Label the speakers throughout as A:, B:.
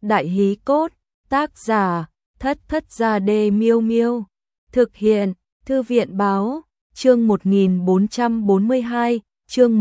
A: Đại hí cốt, tác giả, Thất Thất Gia Đê Miêu Miêu. Thực hiện, Thư viện báo, chương 1442, chương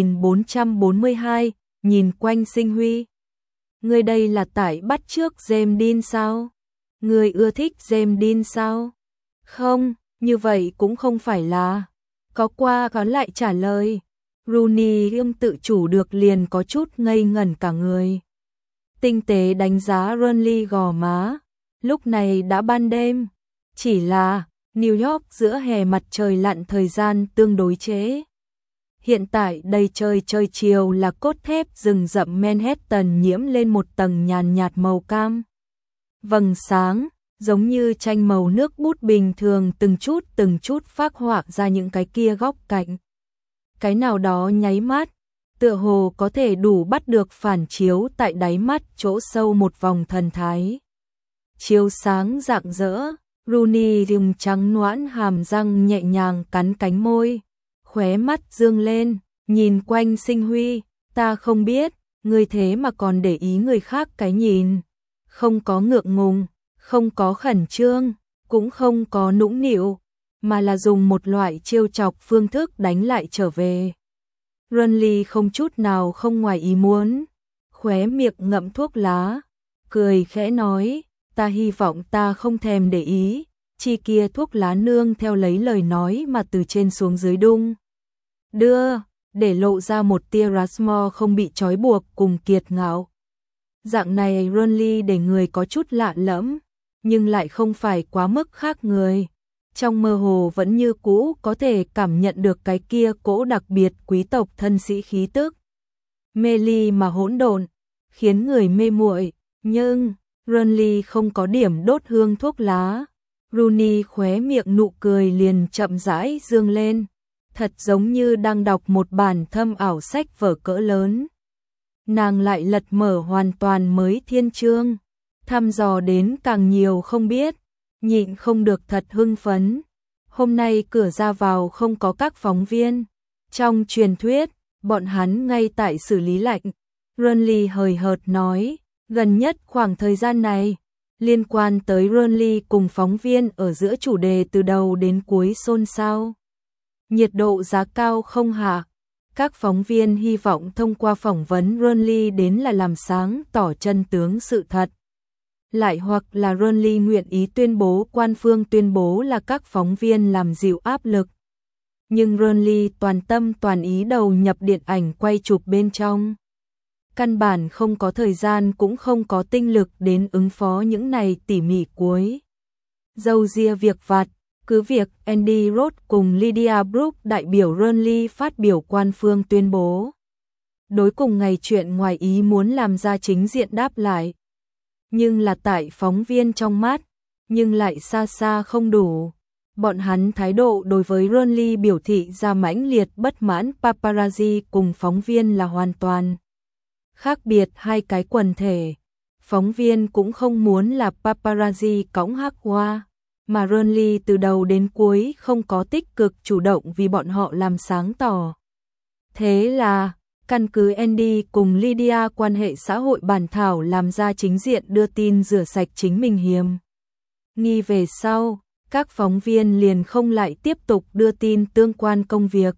A: 1442, nhìn quanh Sinh Huy. Ngươi đây là tải bắt trước James Dean sao? Ngươi ưa thích James Dean sao? Không, như vậy cũng không phải là. Có qua có lại trả lời. Rooney không tự chủ được liền có chút ngây ngẩn cả người. Tinh tế đánh giá Burnley gò má. Lúc này đã ban đêm. Chỉ là New York giữa hè mặt trời lặn thời gian tương đối trễ. Hiện tại đầy trời trời chiều là cốt thép rừng rậm Manhattan nhiễm lên một tầng nhàn nhạt màu cam. Vầng sáng, giống như tranh màu nước bút bình thường từng chút phác họa ra những cái kia góc cạnh. Cái nào đó nháy mắt, tựa hồ có thể đủ bắt được phản chiếu tại đáy mắt chỗ sâu một vòng thần thái. Chiếu sáng rạng rỡ, Rooney dùng trắng nõn hàm răng nhẹ nhàng cắn cánh môi, khóe mắt dương lên, nhìn quanh Sinh Huy, ta không biết, ngươi thế mà còn để ý người khác cái nhìn. Không có ngượng ngùng, không có khẩn trương, cũng không có nũng nịu, mà là dùng một loại trêu chọc phương thức đánh lại trở về. Burnley không chút nào không ngoài ý muốn, khóe miệng ngậm thuốc lá, cười khẽ nói, ta hy vọng ta không thèm để ý, chi kia thuốc lá nương theo lấy lời nói mà từ trên xuống dưới đung đưa, để lộ ra một tia Rushmore không bị trói buộc cùng kiệt ngạo. Dạng này Burnley để người có chút lạ lẫm, nhưng lại không phải quá mức khác người. Trong mơ hồ vẫn như cũ có thể cảm nhận được cái kia cỗ đặc biệt quý tộc thân sĩ khí tức. Mê ly mà hỗn độn, khiến người mê muội, nhưng Burnley không có điểm đốt hương thuốc lá. Rooney khóe miệng nụ cười liền chậm rãi dương lên, thật giống như đang đọc một bản thâm ảo sách vở cỡ lớn. Nàng lại lật mở hoàn toàn mới thiên chương, thăm dò đến càng nhiều không biết, nhịn không được thật hưng phấn. Hôm nay cửa ra vào không có các phóng viên. Trong truyền thuyết, bọn hắn ngay tại xử lý lệnh. Burnley hời hợt nói, gần nhất khoảng thời gian này, liên quan tới Burnley cùng phóng viên ở giữa chủ đề từ đầu đến cuối xôn xao. Nhiệt độ giá cao không hạ. Các phóng viên hy vọng thông qua phỏng vấn Burnley đến là làm sáng tỏ chân tướng sự thật. Lại hoặc là Burnley nguyện ý tuyên bố quan phương tuyên bố là các phóng viên làm dịu áp lực. Nhưng Burnley toàn tâm toàn ý đầu nhập điện ảnh quay chụp bên trong. Căn bản không có thời gian cũng không có tinh lực đến ứng phó những này tỉ mỉ cuối. Dâu ria việc vặt, cứ việc Andy Roth cùng Lydia Brooke đại biểu Burnley phát biểu quan phương tuyên bố. Đối cùng ngày chuyện ngoài ý muốn làm ra chính diện đáp lại. Nhưng là tại phóng viên trong mắt, nhưng lại xa xa không đủ. Bọn hắn thái độ đối với Burnley biểu thị ra mãnh liệt bất mãn paparazzi cùng phóng viên là hoàn toàn khác biệt hai cái quần thể. Phóng viên cũng không muốn là paparazzi cõng hắc hoa, mà Burnley từ đầu đến cuối không có tích cực chủ động vì bọn họ làm sáng tỏ. Thế là căn cứ Andy cùng Lydia quan hệ xã hội bản thảo làm ra chính diện đưa tin rửa sạch chính mình hiềm nghi về sau, các phóng viên liền không lại tiếp tục đưa tin tương quan công việc.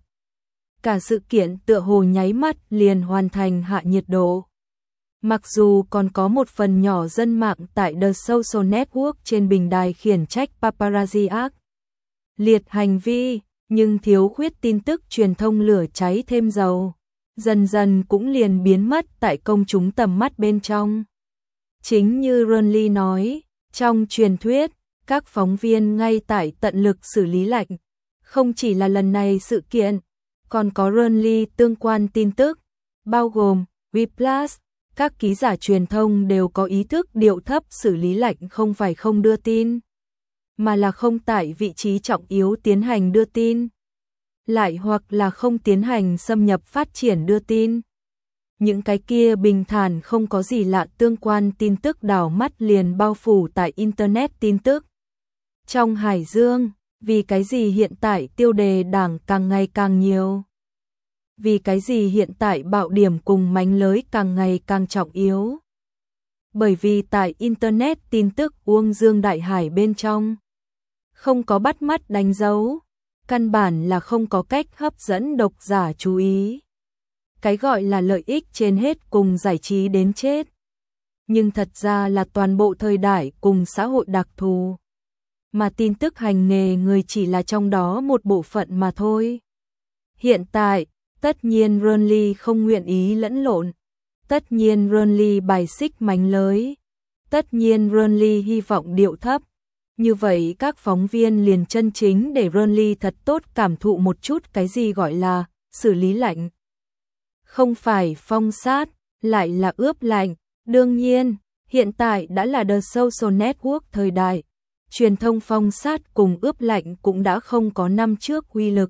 A: Cả sự kiện tựa hồ nháy mắt liền hoàn thành hạ nhiệt độ. Mặc dù còn có một phần nhỏ dân mạng tại The Social Network trên bình đài khiển trách paparazzi ác liệt hành vi, nhưng thiếu khuyết tin tức truyền thông lửa cháy thêm dầu. Dần dần cũng liền biến mất tại công chúng tầm mắt bên trong. Chính như Burnley nói, trong truyền thuyết, các phóng viên ngay tại tận lực xử lý lệnh. Không chỉ là lần này sự kiện, còn có Burnley tương quan tin tức, bao gồm Whiplash, các ký giả truyền thông đều có ý thức điệu thấp xử lý lệnh không phải không đưa tin, mà là không tại vị trí trọng yếu tiến hành đưa tin. Lại hoặc là không tiến hành xâm nhập phát triển đưa tin. Những cái kia bình thản không có gì lạ tương quan tin tức đảo mắt liền bao phủ tại Internet tin tức. Trong Hải Dương, vì cái gì hiện tại tiêu đề đảng càng ngày càng nhiều? Vì cái gì hiện tại bạo điểm cùng mánh lới càng ngày càng trọng yếu? Bởi vì tại Internet tin tức Uông Dương Đại Hải bên trong không có bắt mắt đánh dấu, căn bản là không có cách hấp dẫn độc giả chú ý. Cái gọi là lợi ích trên hết cùng giải trí đến chết. Nhưng thật ra là toàn bộ thời đại cùng xã hội đặc thù. Mà tin tức hành nghề người chỉ là trong đó một bộ phận mà thôi. Hiện tại, tất nhiên Rurnley không nguyện ý lẫn lộn. Tất nhiên Rurnley bài xích mánh lới. Tất nhiên Rurnley hy vọng điệu thấp. Như vậy các phóng viên liền chân chính để Rurnley thật tốt cảm thụ một chút cái gì gọi là xử lý lạnh. Không phải phong sát, lại là ướp lạnh. Đương nhiên, hiện tại đã là The Social Network thời đại. Truyền thông phong sát cùng ướp lạnh cũng đã không có năm trước uy lực.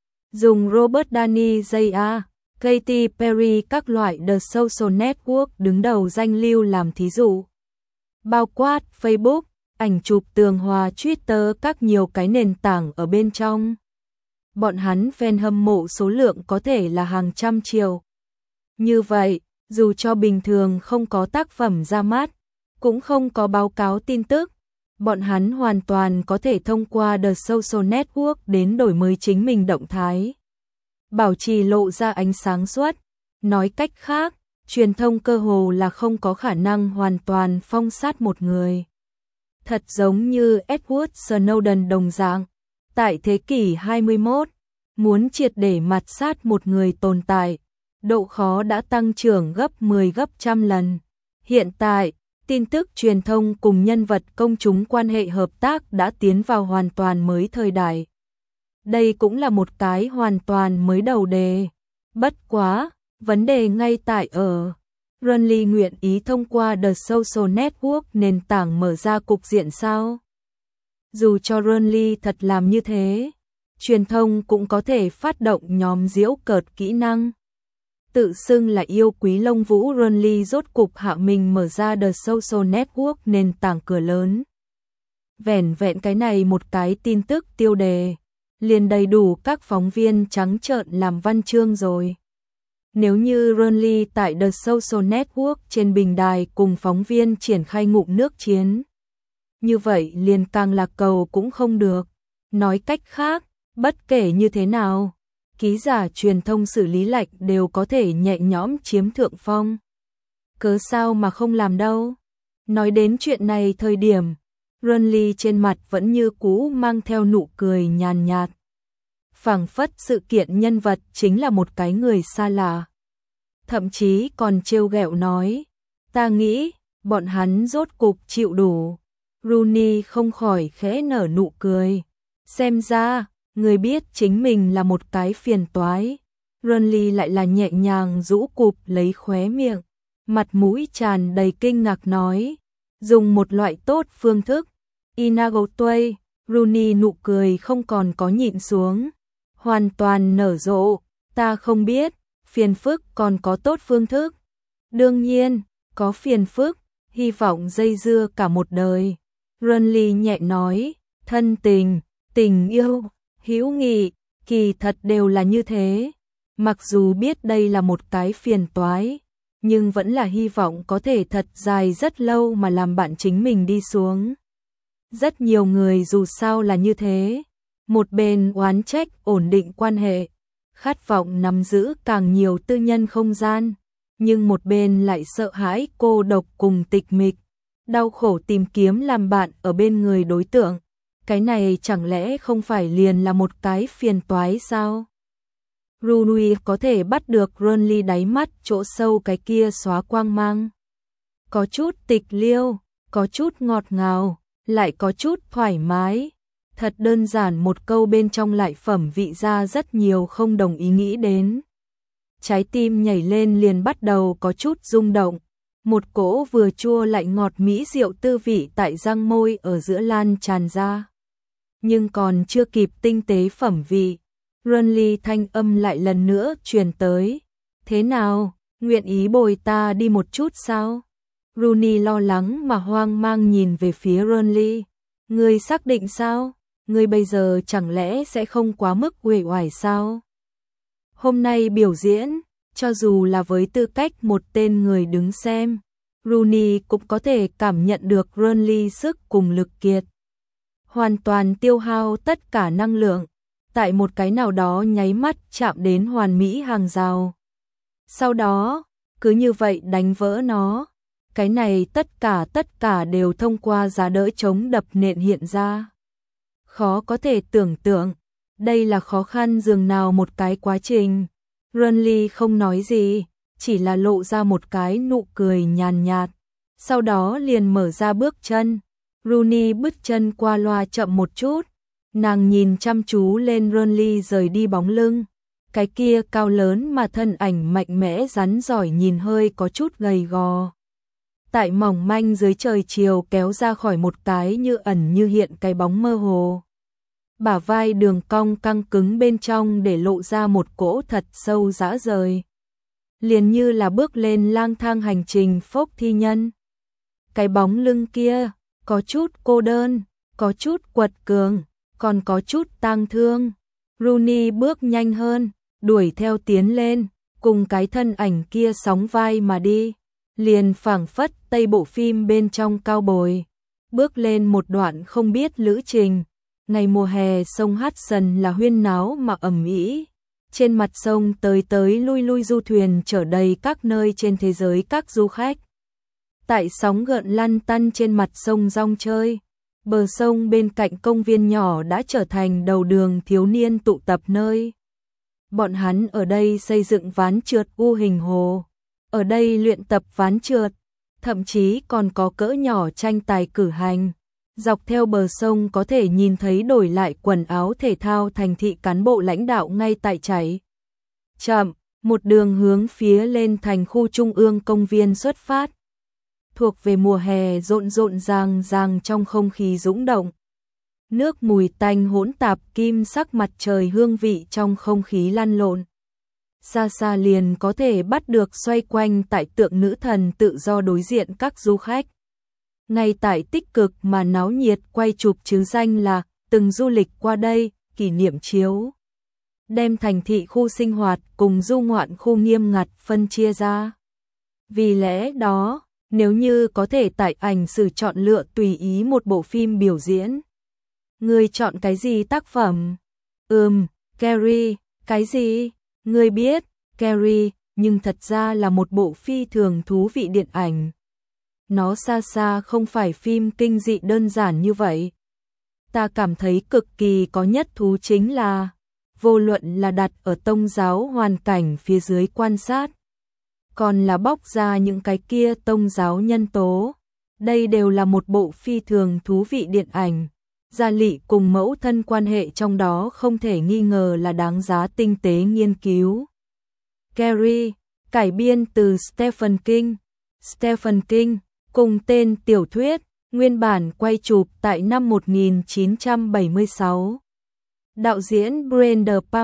A: Dùng Robert Downey Jr., Katy Perry các loại The Social Network đứng đầu danh lưu làm thí dụ. Bao quát Facebook, ảnh chụp tường hòa Twitter các nhiều cái nền tảng ở bên trong. Bọn hắn fan hâm mộ số lượng có thể là hàng trăm triệu. Như vậy, dù cho bình thường không có tác phẩm ra mắt, cũng không có báo cáo tin tức, bọn hắn hoàn toàn có thể thông qua The Social Network đến đổi mới chính mình động thái. Bảo trì lộ ra ánh sáng suốt. Nói cách khác, truyền thông cơ hồ là không có khả năng hoàn toàn phong sát một người. Thật giống như Edward Snowden đồng dạng. Tại thế kỷ 21, muốn triệt để mặt sát một người tồn tại, độ khó đã tăng trưởng gấp 10 gấp trăm lần. Hiện tại, tin tức truyền thông cùng nhân vật công chúng quan hệ hợp tác đã tiến vào hoàn toàn mới thời đại. Đây cũng là một cái hoàn toàn mới đầu đề. Bất quá, vấn đề ngay tại ở Rurnley nguyện ý thông qua The Social Network nền tảng mở ra cục diện sao? Dù cho Rurnley thật làm như thế, truyền thông cũng có thể phát động nhóm giễu cợt kỹ năng. Tự xưng là yêu quý lông vũ Rurnley rốt cục hạ mình mở ra The Social Network nền tảng cửa lớn. Vẻn vẹn cái này một cái tin tức tiêu đề, liền đầy đủ các phóng viên trắng trợn làm văn chương rồi. Nếu như Rurnley tại The Social Network trên bình đài cùng phóng viên triển khai ngụm nước chiến, như vậy liền càng lạc cầu cũng không được. Nói cách khác, bất kể như thế nào, ký giả truyền thông xử lý lạnh đều có thể nhẹ nhõm chiếm thượng phong. Cớ sao mà không làm đâu. Nói đến chuyện này thời điểm, Rurnley trên mặt vẫn như cũ mang theo nụ cười nhàn nhạt. Phảng phất sự kiện nhân vật chính là một cái người xa lạ. Thậm chí còn trêu ghẹo nói, ta nghĩ, bọn hắn rốt cục chịu đủ. Rooney không khỏi khẽ nở nụ cười. Xem ra, người biết chính mình là một cái phiền toái. Rurnley lại là nhẹ nhàng rũ cụp lấy khóe miệng, mặt mũi tràn đầy kinh ngạc nói, dùng một loại tốt phương thức. Inagotway, Rooney nụ cười không còn có nhịn xuống, hoàn toàn nở rộ, ta không biết, phiền phức còn có tốt phương thức. Đương nhiên, có phiền phức, hy vọng dây dưa cả một đời. Rurnley nhẹ nói, thân tình, tình yêu, hữu nghị, kỳ thật đều là như thế. Mặc dù biết đây là một cái phiền toái, nhưng vẫn là hy vọng có thể thật dài rất lâu mà làm bạn chính mình đi xuống. Rất nhiều người dù sao là như thế, một bên oán trách ổn định quan hệ, khát vọng nắm giữ càng nhiều tư nhân không gian, nhưng một bên lại sợ hãi cô độc cùng tịch mịch, đau khổ tìm kiếm làm bạn ở bên người đối tượng. Cái này chẳng lẽ không phải liền là một cái phiền toái sao? Rooney có thể bắt được Rurnley đáy mắt chỗ sâu cái kia xóa quang mang. Có chút tịch liêu, có chút ngọt ngào, lại có chút thoải mái. Thật đơn giản một câu bên trong lại phẩm vị ra rất nhiều không đồng ý nghĩ đến. Trái tim nhảy lên liền bắt đầu có chút rung động. Một cỗ vừa chua lại ngọt mỹ rượu tư vị tại răng môi ở giữa lan tràn ra. Nhưng còn chưa kịp tinh tế phẩm vị, Rurnley thanh âm lại lần nữa truyền tới. Thế nào, nguyện ý bồi ta đi một chút sao? Rooney lo lắng mà hoang mang nhìn về phía Rurnley. Ngươi xác định sao? Ngươi bây giờ chẳng lẽ sẽ không quá mức uể oải sao? Hôm nay biểu diễn, cho dù là với tư cách một tên người đứng xem, Rooney cũng có thể cảm nhận được Burnley sức cùng lực kiệt. Hoàn toàn tiêu hao tất cả năng lượng, tại một cái nào đó nháy mắt chạm đến hoàn mỹ hàng rào. Sau đó, cứ như vậy đánh vỡ nó. Cái này tất cả đều thông qua giá đỡ chống đập nện hiện ra. Khó có thể tưởng tượng, đây là khó khăn dường nào một cái quá trình. Burnley không nói gì, chỉ là lộ ra một cái nụ cười nhàn nhạt. Sau đó liền mở ra bước chân. Rooney bước chân qua loa chậm một chút. Nàng nhìn chăm chú lên Burnley rời đi bóng lưng. Cái kia cao lớn mà thân ảnh mạnh mẽ rắn giỏi nhìn hơi có chút gầy gò. Tại mỏng manh dưới trời chiều kéo ra khỏi một cái như ẩn như hiện cái bóng mơ hồ. Bả vai đường cong căng cứng bên trong để lộ ra một cỗ thật sâu dã rời. Liền như là bước lên lang thang hành trình phốc thi nhân. Cái bóng lưng kia, có chút cô đơn, có chút quật cường, còn có chút tang thương. Rooney bước nhanh hơn, đuổi theo tiến lên, cùng cái thân ảnh kia sóng vai mà đi. Liền phảng phất tây bộ phim bên trong cao bồi. Bước lên một đoạn không biết lữ trình. Ngày mùa hè sông Hudson là huyên náo mà ầm ĩ. Trên mặt sông tới lui du thuyền chở đầy các nơi trên thế giới các du khách. Tại sóng gợn lăn tăn trên mặt sông rong chơi, bờ sông bên cạnh công viên nhỏ đã trở thành đầu đường thiếu niên tụ tập nơi. Bọn hắn ở đây xây dựng ván trượt u hình hồ, ở đây luyện tập ván trượt, thậm chí còn có cỡ nhỏ tranh tài cử hành. Dọc theo bờ sông có thể nhìn thấy đổi lại quần áo thể thao thành thị cán bộ lãnh đạo ngay tại chảy. Chậm, một đường hướng phía lên thành khu trung ương công viên xuất phát. Thuộc về mùa hè rộn ràng trong không khí dũng động. Nước mùi tanh hỗn tạp kim sắc mặt trời hương vị trong không khí lăn lộn. Xa xa liền có thể bắt được xoay quanh tại tượng nữ thần tự do đối diện các du khách. Ngay tại tích cực mà náo nhiệt quay chụp chứ danh là từng du lịch qua đây, kỷ niệm chiếu. Đem thành thị khu sinh hoạt cùng du ngoạn khu nghiêm ngặt phân chia ra. Vì lẽ đó, nếu như có thể tại ảnh sử chọn lựa tùy ý một bộ phim biểu diễn. Ngươi chọn cái gì tác phẩm? Carrie, cái gì? Ngươi biết, Carrie, nhưng thật ra là một bộ phi thường thú vị điện ảnh. Nó xa xa không phải phim kinh dị đơn giản như vậy. Ta cảm thấy cực kỳ có nhất thú chính là, vô luận là đặt ở tông giáo hoàn cảnh phía dưới quan sát, còn là bóc ra những cái kia tông giáo nhân tố. Đây đều là một bộ phi thường thú vị điện ảnh. Gia lị cùng mẫu thân quan hệ trong đó không thể nghi ngờ là đáng giá tinh tế nghiên cứu. Carrie, cải biên từ Stephen King. Stephen King, cùng tên tiểu thuyết, nguyên bản quay chụp tại năm 1976. Đạo diễn Brian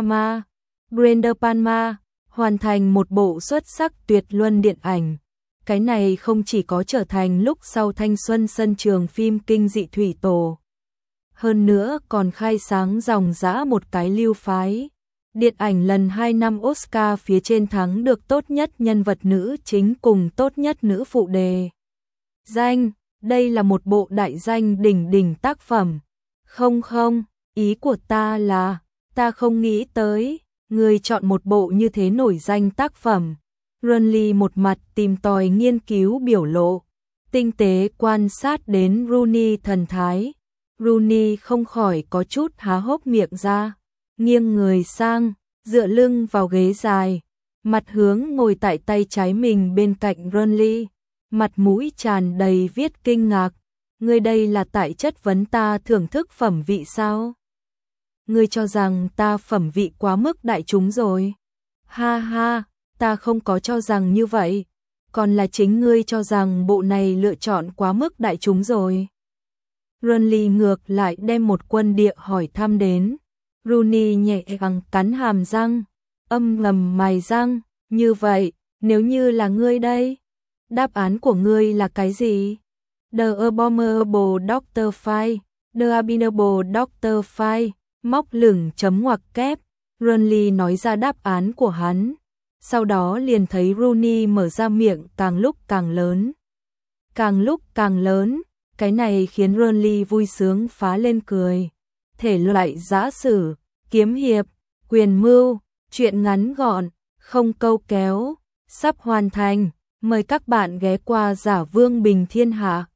A: De Palma hoàn thành một bộ xuất sắc tuyệt luân điện ảnh. Cái này không chỉ có trở thành lúc sau thanh xuân sân trường phim kinh dị thủy tổ, hơn nữa còn khai sáng dòng dã một cái lưu phái. Điện ảnh lần 2 năm Oscar phía trên thắng được tốt nhất nhân vật nữ chính cùng tốt nhất nữ phụ đề. Danh, đây là một bộ đại danh đỉnh tác phẩm. Không, ý của ta là, ta không nghĩ tới, người chọn một bộ như thế nổi danh tác phẩm. Burnley một mặt tìm tòi nghiên cứu biểu lộ, tinh tế quan sát đến Rooney thần thái. Rooney không khỏi có chút há hốc miệng ra, nghiêng người sang, dựa lưng vào ghế dài, mặt hướng ngồi tại tay trái mình bên cạnh Burnley, mặt mũi tràn đầy viết kinh ngạc. Ngươi đây là tại chất vấn ta thưởng thức phẩm vị sao? Ngươi cho rằng ta phẩm vị quá mức đại chúng rồi. Ha ha, ta không có cho rằng như vậy, còn là chính ngươi cho rằng bộ này lựa chọn quá mức đại chúng rồi. Burnley ngược lại đem một quân địa hỏi thăm đến. Rooney nhẹ gắng cắn hàm răng, âm ngầm mài răng, như vậy, nếu như là ngươi đây, đáp án của ngươi là cái gì? The Abominable Dr. File, The Abominable Dr. File, móc lửng chấm ngoặc kép. Burnley nói ra đáp án của hắn, sau đó liền thấy Rooney mở ra miệng càng lúc càng lớn. càng lúc càng lớn, cái này khiến Ronly vui sướng phá lên cười. Thể loại giã sử, kiếm hiệp, quyền mưu, truyện ngắn gọn, không câu kéo, sắp hoàn thành, mời các bạn ghé qua Giả Vương Bình Thiên Hạ.